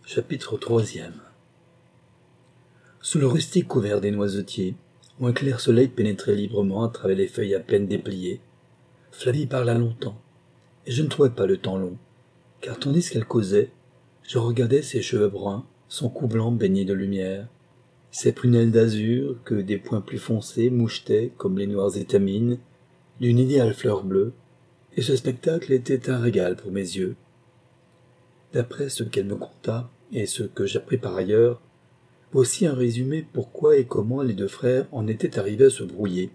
Chapitre 3. Sous le rustique couvert des noisetiers, où un clair soleil pénétrait librement à travers les feuilles à peine dépliées, Flavie parla longtemps, et je ne trouvais pas le temps long, car tandis qu'elle causait, je regardais ses cheveux bruns, son cou blanc baigné de lumière, ses prunelles d'azur que des points plus foncés mouchetaient comme les noires étamines d'une idéale fleur bleue, et ce spectacle était un régal pour mes yeux. D'après ce qu'elle me conta, et ce que j'appris par ailleurs, voici un résumé pourquoi et comment les deux frères en étaient arrivés à se brouiller.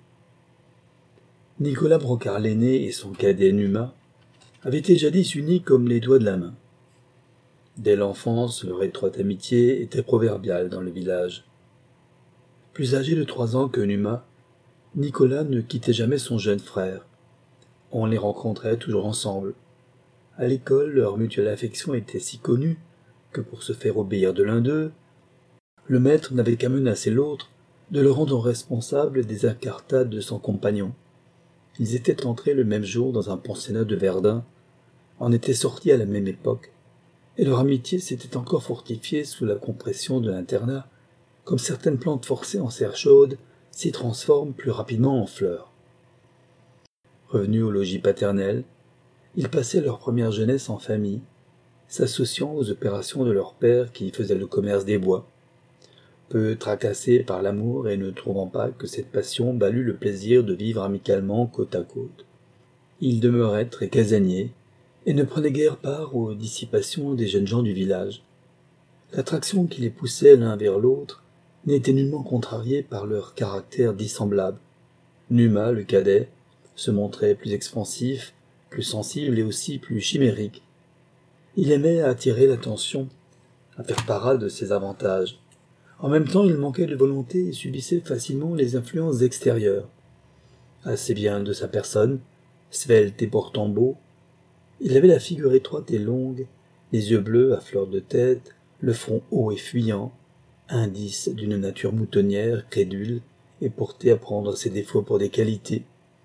Nicolas Brocard l'aîné et son cadet Numa avaient été jadis unis comme les doigts de la main. Dès l'enfance, leur étroite amitié était proverbiale dans le village. Plus âgé de 3 ans que Numa, Nicolas ne quittait jamais son jeune frère. On les rencontrait toujours ensemble. À l'école, leur mutuelle affection était si connue que pour se faire obéir de l'un d'eux, le maître n'avait qu'à menacer l'autre de le rendre responsable des incartades de son compagnon. Ils étaient entrés le même jour dans un pensionnat de Verdun, en étaient sortis à la même époque, et leur amitié s'était encore fortifiée sous la compression de l'internat, comme certaines plantes forcées en serre chaude s'y transforment plus rapidement en fleurs. Revenus au logis paternel, ils passaient leur première jeunesse en famille, s'associant aux opérations de leur père qui faisait le commerce des bois. Peu tracassés par l'amour et ne trouvant pas que cette passion valût le plaisir de vivre amicalement côte à côte, ils demeuraient très casaniers et ne prenaient guère part aux dissipations des jeunes gens du village. L'attraction qui les poussait l'un vers l'autre n'était nullement contrariée par leurs caractères dissemblables. Numa, le cadet, se montrait plus expansif, plus sensible et aussi plus chimérique. Il aimait attirer l'attention, à faire parade de ses avantages. En même temps, il manquait de volonté et subissait facilement les influences extérieures. Assez bien de sa personne, svelte et portant beau, il avait la figure étroite et longue, les yeux bleus à fleur de tête, le front haut et fuyant, indice d'une nature moutonnière, crédule, et portée à prendre ses défauts pour des qualités.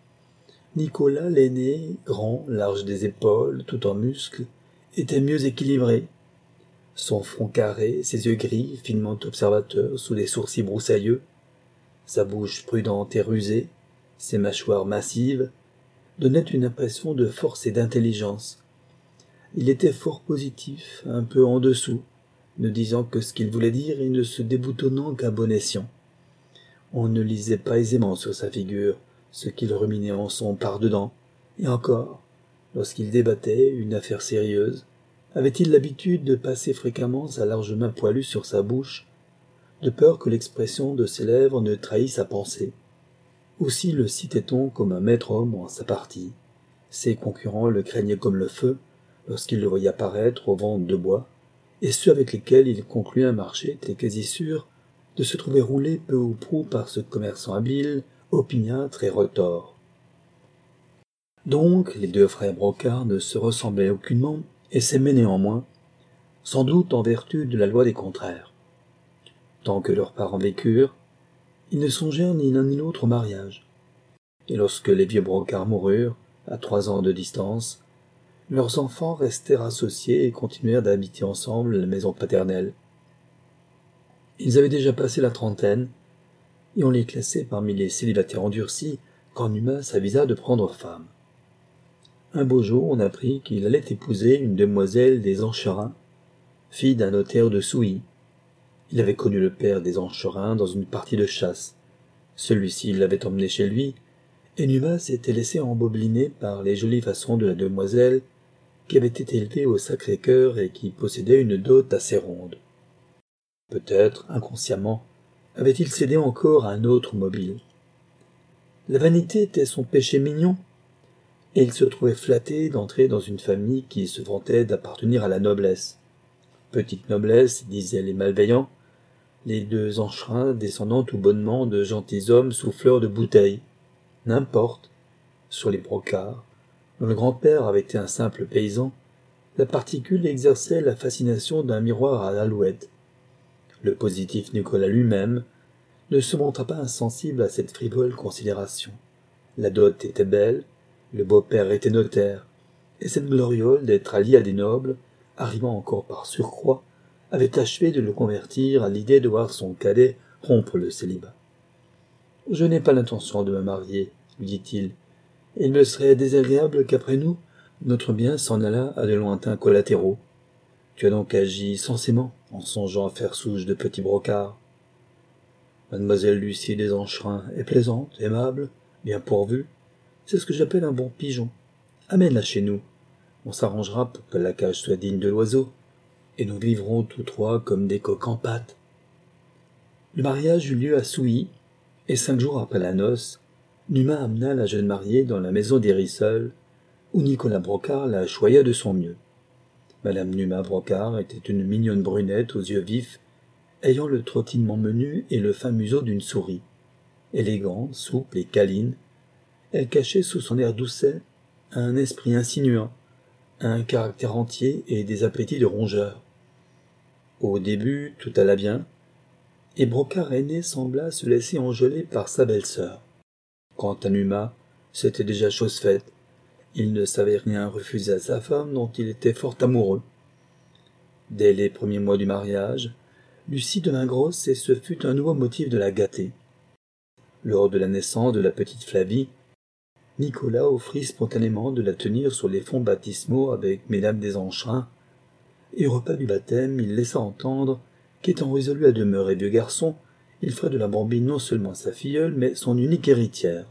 Nicolas, l'aîné, grand, large des épaules, tout en muscles, était mieux équilibré. Son front carré, ses yeux gris, finement observateurs, sous des sourcils broussailleux, sa bouche prudente et rusée, ses mâchoires massives, donnaient une impression de force et d'intelligence. Il était fort positif, un peu en dessous, ne disant que ce qu'il voulait dire et ne se déboutonnant qu'à bon escient. On ne lisait pas aisément sur sa figure ce qu'il ruminait en son par-dedans, et encore, lorsqu'il débattait une affaire sérieuse, avait-il l'habitude de passer fréquemment sa large main poilue sur sa bouche, de peur que l'expression de ses lèvres ne trahît sa pensée. Aussi le citait-on comme un maître homme en sa partie. Ses concurrents le craignaient comme le feu lorsqu'ils le voyaient apparaître aux ventes de bois, et ceux avec lesquels il concluait un marché étaient quasi sûrs de se trouver roulés peu ou prou par ce commerçant habile, opiniâtre et retors. Donc les deux frères Brocard ne se ressemblaient aucunement et s'aimaient néanmoins, sans doute en vertu de la loi des contraires. Tant que leurs parents vécurent, ils ne songèrent ni l'un ni l'autre au mariage. Et lorsque les vieux Brocard moururent, à 3 ans de distance, leurs enfants restèrent associés et continuèrent d'habiter ensemble la maison paternelle. Ils avaient déjà passé la trentaine, et on les classait parmi les célibataires endurcis quand Numa s'avisa de prendre femme. Un beau jour, on apprit qu'il allait épouser une demoiselle des Ancherins, fille d'un notaire de Souilly. Il avait connu le père des Ancherins dans une partie de chasse. Celui-ci l'avait emmené chez lui, et Numa s'était laissé embobiner par les jolies façons de la demoiselle, qui avait été élevée au Sacré-Cœur et qui possédait une dot assez ronde. Peut-être, inconsciemment, avait-il cédé encore à un autre mobile. La vanité était son péché mignon, et il se trouvait flatté d'entrer dans une famille qui se vantait d'appartenir à la noblesse. Petite noblesse, disaient les malveillants, les deux Ancherins descendant tout bonnement de gentilshommes souffleurs de bouteilles. N'importe, sur les Brocards, dont le grand-père avait été un simple paysan, la particule exerçait la fascination d'un miroir à alouette. Le positif Nicolas lui-même ne se montra pas insensible à cette frivole considération. La dot était belle, le beau-père était notaire, et cette gloriole d'être allié à des nobles, arrivant encore par surcroît avait achevé de le convertir à l'idée de voir son cadet rompre le célibat. « Je n'ai pas l'intention de me marier, lui dit-il, et il me serait désagréable qu'après nous, notre bien s'en allât à de lointains collatéraux. Tu as donc agi sensément, en songeant à faire souche de petits brocards. Mademoiselle Lucie des Ancherins est plaisante, aimable, bien pourvue. C'est ce que j'appelle un bon pigeon. Amène-la chez nous. On s'arrangera pour que la cage soit digne de l'oiseau, et nous vivrons tous trois comme des coqs en pâte. » Le mariage eut lieu à Souilly, et 5 jours après la noce, Numa amena la jeune mariée dans la maison des Rissoles, où Nicolas Brocard la choya de son mieux. Madame Numa Brocard était une mignonne brunette aux yeux vifs, ayant le trottinement menu et le fin museau d'une souris. Élégante, souple et câline, elle cachait sous son air doucet un esprit insinuant, un caractère entier et des appétits de rongeur. Au début, tout alla bien, et Brocard aîné sembla se laisser engeler par sa belle-sœur. Quant à Numa, c'était déjà chose faite. Il ne savait rien refuser à sa femme dont il était fort amoureux. Dès les premiers mois du mariage, Lucie devint grosse et ce fut un nouveau motif de la gâter. Lors de la naissance de la petite Flavie, Nicolas offrit spontanément de la tenir sur les fonds baptismaux avec mesdames des Ancherins, et au repas du baptême, il laissa entendre qu'étant résolu à demeurer vieux garçon, il ferait de la bambine non seulement sa filleule, mais son unique héritière.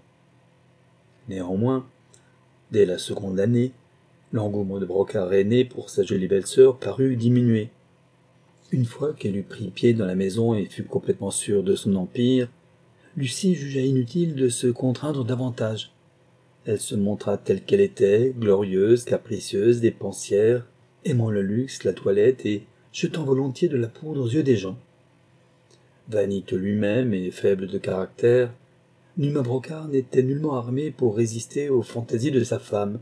Néanmoins, dès la seconde année, l'engouement de Brocard aîné pour sa jolie belle-sœur parut diminuer. Une fois qu'elle eut pris pied dans la maison et fut complètement sûre de son empire, Lucie jugea inutile de se contraindre davantage. Elle se montra telle qu'elle était, glorieuse, capricieuse, dépensière, aimant le luxe, la toilette et jetant volontiers de la poudre aux yeux des gens. Vaniteux lui-même et faible de caractère, Numa Brocard n'était nullement armé pour résister aux fantaisies de sa femme.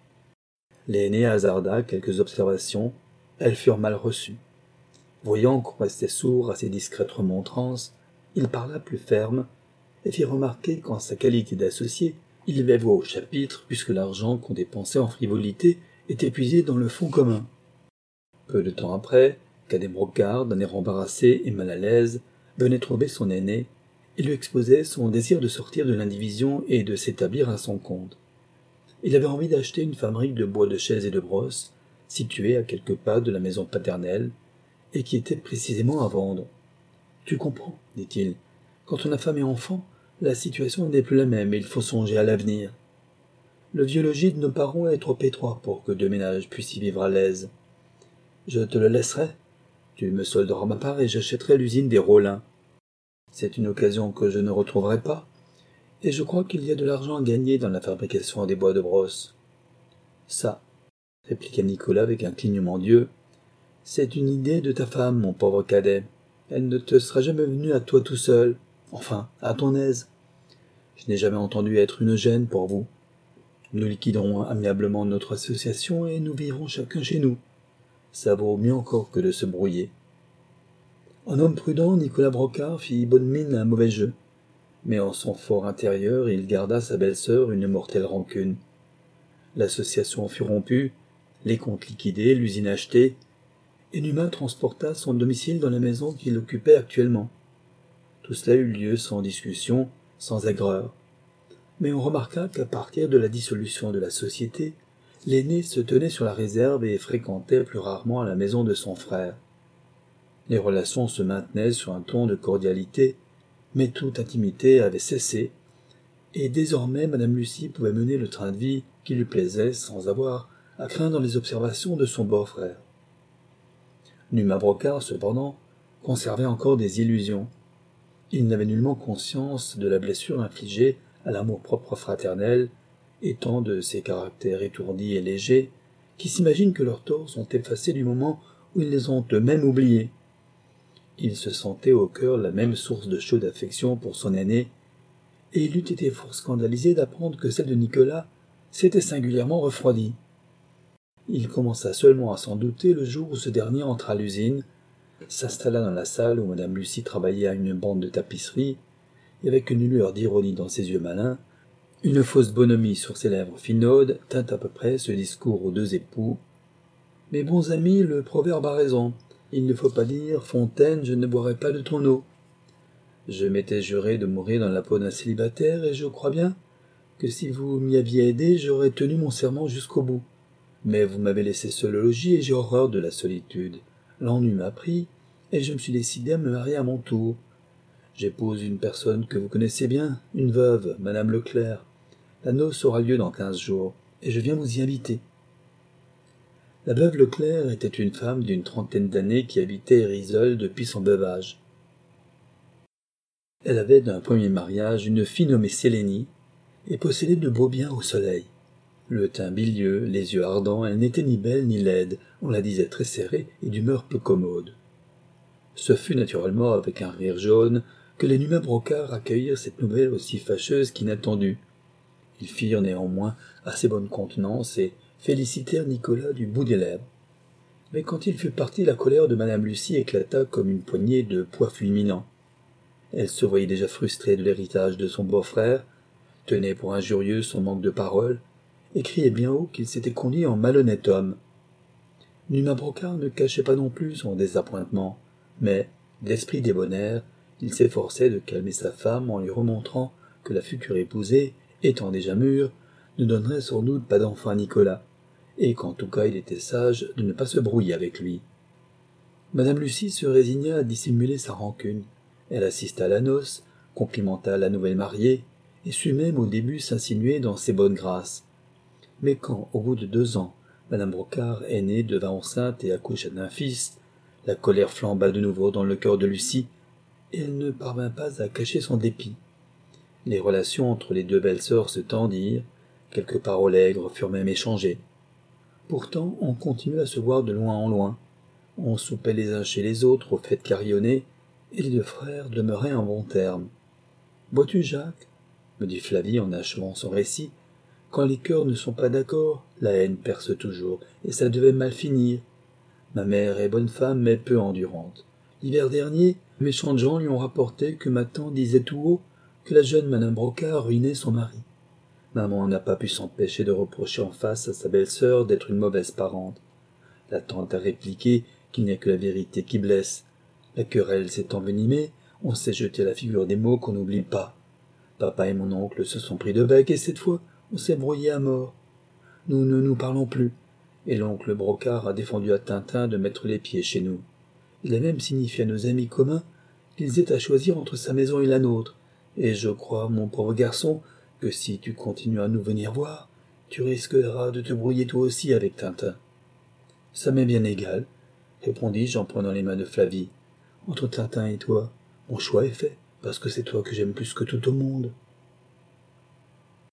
L'aîné hasarda quelques observations, elles furent mal reçues. Voyant qu'on restait sourd à ses discrètes remontrances, il parla plus ferme et fit remarquer qu'en sa qualité d'associé, il avait voix au chapitre puisque l'argent qu'on dépensait en frivolité était puisé dans le fonds commun. Peu de temps après, Cadet Brocard, d'un air embarrassé et mal à l'aise, venait trouver son aîné et lui exposait son désir de sortir de l'indivision et de s'établir à son compte. Il avait envie d'acheter une fabrique de bois de chaises et de brosses, située à quelques pas de la maison paternelle, et qui était précisément à vendre. « Tu comprends, dit-il, quand on a femme et enfant, la situation n'est plus la même et il faut songer à l'avenir. Le vieux logis de nos parents est trop étroit pour que 2 ménages puissent y vivre à l'aise. Je te le laisserai. Tu me solderas ma part et j'achèterai l'usine des Rollins. C'est une occasion que je ne retrouverai pas, et je crois qu'il y a de l'argent à gagner dans la fabrication des bois de brosse. Ça, répliqua Nicolas avec un clignement d'yeux, c'est une idée de ta femme, mon pauvre cadet. Elle ne te sera jamais venue à toi tout seul, enfin, à ton aise. Je n'ai jamais entendu être une gêne pour vous. Nous liquiderons amiablement notre association et nous vivrons chacun chez nous. Ça vaut mieux encore que de se brouiller. » En homme prudent, Nicolas Brocard fit bonne mine à un mauvais jeu, mais en son fort intérieur, il garda sa belle-sœur une mortelle rancune. L'association fut rompue, les comptes liquidés, l'usine achetée, et Numa transporta son domicile dans la maison qu'il occupait actuellement. Tout cela eut lieu sans discussion, sans aigreur. Mais on remarqua qu'à partir de la dissolution de la société, l'aîné se tenait sur la réserve et fréquentait plus rarement la maison de son frère. Les relations se maintenaient sur un ton de cordialité, mais toute intimité avait cessé, et désormais madame Lucie pouvait mener le train de vie qui lui plaisait sans avoir à craindre les observations de son beau-frère. Numa Brocard, cependant, conservait encore des illusions. Il n'avait nullement conscience de la blessure infligée à l'amour-propre fraternel, étant de ces caractères étourdis et légers, qui s'imaginent que leurs torts sont effacés du moment où ils les ont eux-mêmes oubliés. Il se sentait au cœur la même source de chaude affection pour son aîné, et il eût été fort scandalisé d'apprendre que celle de Nicolas s'était singulièrement refroidie. Il commença seulement à s'en douter le jour où ce dernier entra à l'usine, s'installa dans la salle où madame Lucie travaillait à une bande de tapisserie, et avec une lueur d'ironie dans ses yeux malins, une fausse bonhomie sur ses lèvres finaudes, tint à peu près ce discours aux 2 époux. « Mes bons amis, le proverbe a raison. il ne faut pas dire, Fontaine, je ne boirai pas de ton eau. Je m'étais juré de mourir dans la peau d'un célibataire, et je crois bien que si vous m'y aviez aidé, j'aurais tenu mon serment jusqu'au bout. Mais vous m'avez laissé seul au logis, et j'ai horreur de la solitude. L'ennui m'a pris, et je me suis décidé à me marier à mon tour. J'épouse une personne que vous connaissez bien, une veuve, madame Leclerc. La noce aura lieu dans 15 jours, et je viens vous y inviter. La veuve Leclerc était une femme d'une trentaine d'années qui habitait Érisole depuis son veuvage. Elle avait d'un premier mariage une fille nommée Sélénie, et possédait de beaux biens au soleil. Le teint bilieux, les yeux ardents, elle n'était ni belle ni laide, on la disait très serrée et d'humeur peu commode. Ce fut naturellement avec un rire jaune que les Numains-Brocard accueillirent cette nouvelle aussi fâcheuse qu'inattendue. Ils firent néanmoins assez bonne contenance et félicitèrent Nicolas du bout des lèvres. Mais quand il fut parti, la colère de madame Lucie éclata comme une poignée de pois fulminants. Elle se voyait déjà frustrée de l'héritage de son beau-frère, tenait pour injurieux son manque de parole, et criait bien haut qu'il s'était conduit en malhonnête homme. Numains-Brocard ne cachait pas non plus son désappointement, mais, d'esprit débonnaire, il s'efforçait de calmer sa femme en lui remontrant que la future épousée, étant déjà mûre, ne donnerait sans doute pas d'enfant à Nicolas, et qu'en tout cas il était sage de ne pas se brouiller avec lui. Madame Lucie se résigna à dissimuler sa rancune. Elle assista à la noce, complimenta la nouvelle mariée, et sut même au début s'insinuer dans ses bonnes grâces. Mais quand, au bout de 2 ans, madame Brocard, aînée, devint enceinte et accoucha d'un fils, la colère flamba de nouveau dans le cœur de Lucie, et elle ne parvint pas à cacher son dépit. Les relations entre les deux belles-sœurs se tendirent, quelques paroles aigres furent même échangées. Pourtant, on continuait à se voir de loin en loin. On soupait les uns chez les autres aux fêtes carillonnées, et les 2 frères demeuraient en bons termes. « Vois-tu, Jacques ?» me dit Flavie en achevant son récit. « Quand les cœurs ne sont pas d'accord, la haine perce toujours, et ça devait mal finir. Ma mère est bonne femme, mais peu endurante. L'hiver dernier, méchantes gens lui ont rapporté que ma tante disait tout haut que la jeune madame Brocard ruinait son mari. Maman n'a pas pu s'empêcher de reprocher en face à sa belle-sœur d'être une mauvaise parente. La tante a répliqué qu'il n'y a que la vérité qui blesse. La querelle s'est envenimée, on s'est jeté à la figure des mots qu'on n'oublie pas. Papa et mon oncle se sont pris de bec, et cette fois, on s'est brouillé à mort. Nous ne nous parlons plus, et l'oncle Brocard a défendu à Tintin de mettre les pieds chez nous. Il a même signifié à nos amis communs qu'ils aient à choisir entre sa maison et la nôtre, et je crois, mon pauvre garçon, que si tu continues à nous venir voir, tu risqueras de te brouiller toi aussi avec Tintin. Ça m'est bien égal, répondis-je en prenant les mains de Flavie. Entre Tintin et toi, mon choix est fait, parce que c'est toi que j'aime plus que tout au monde.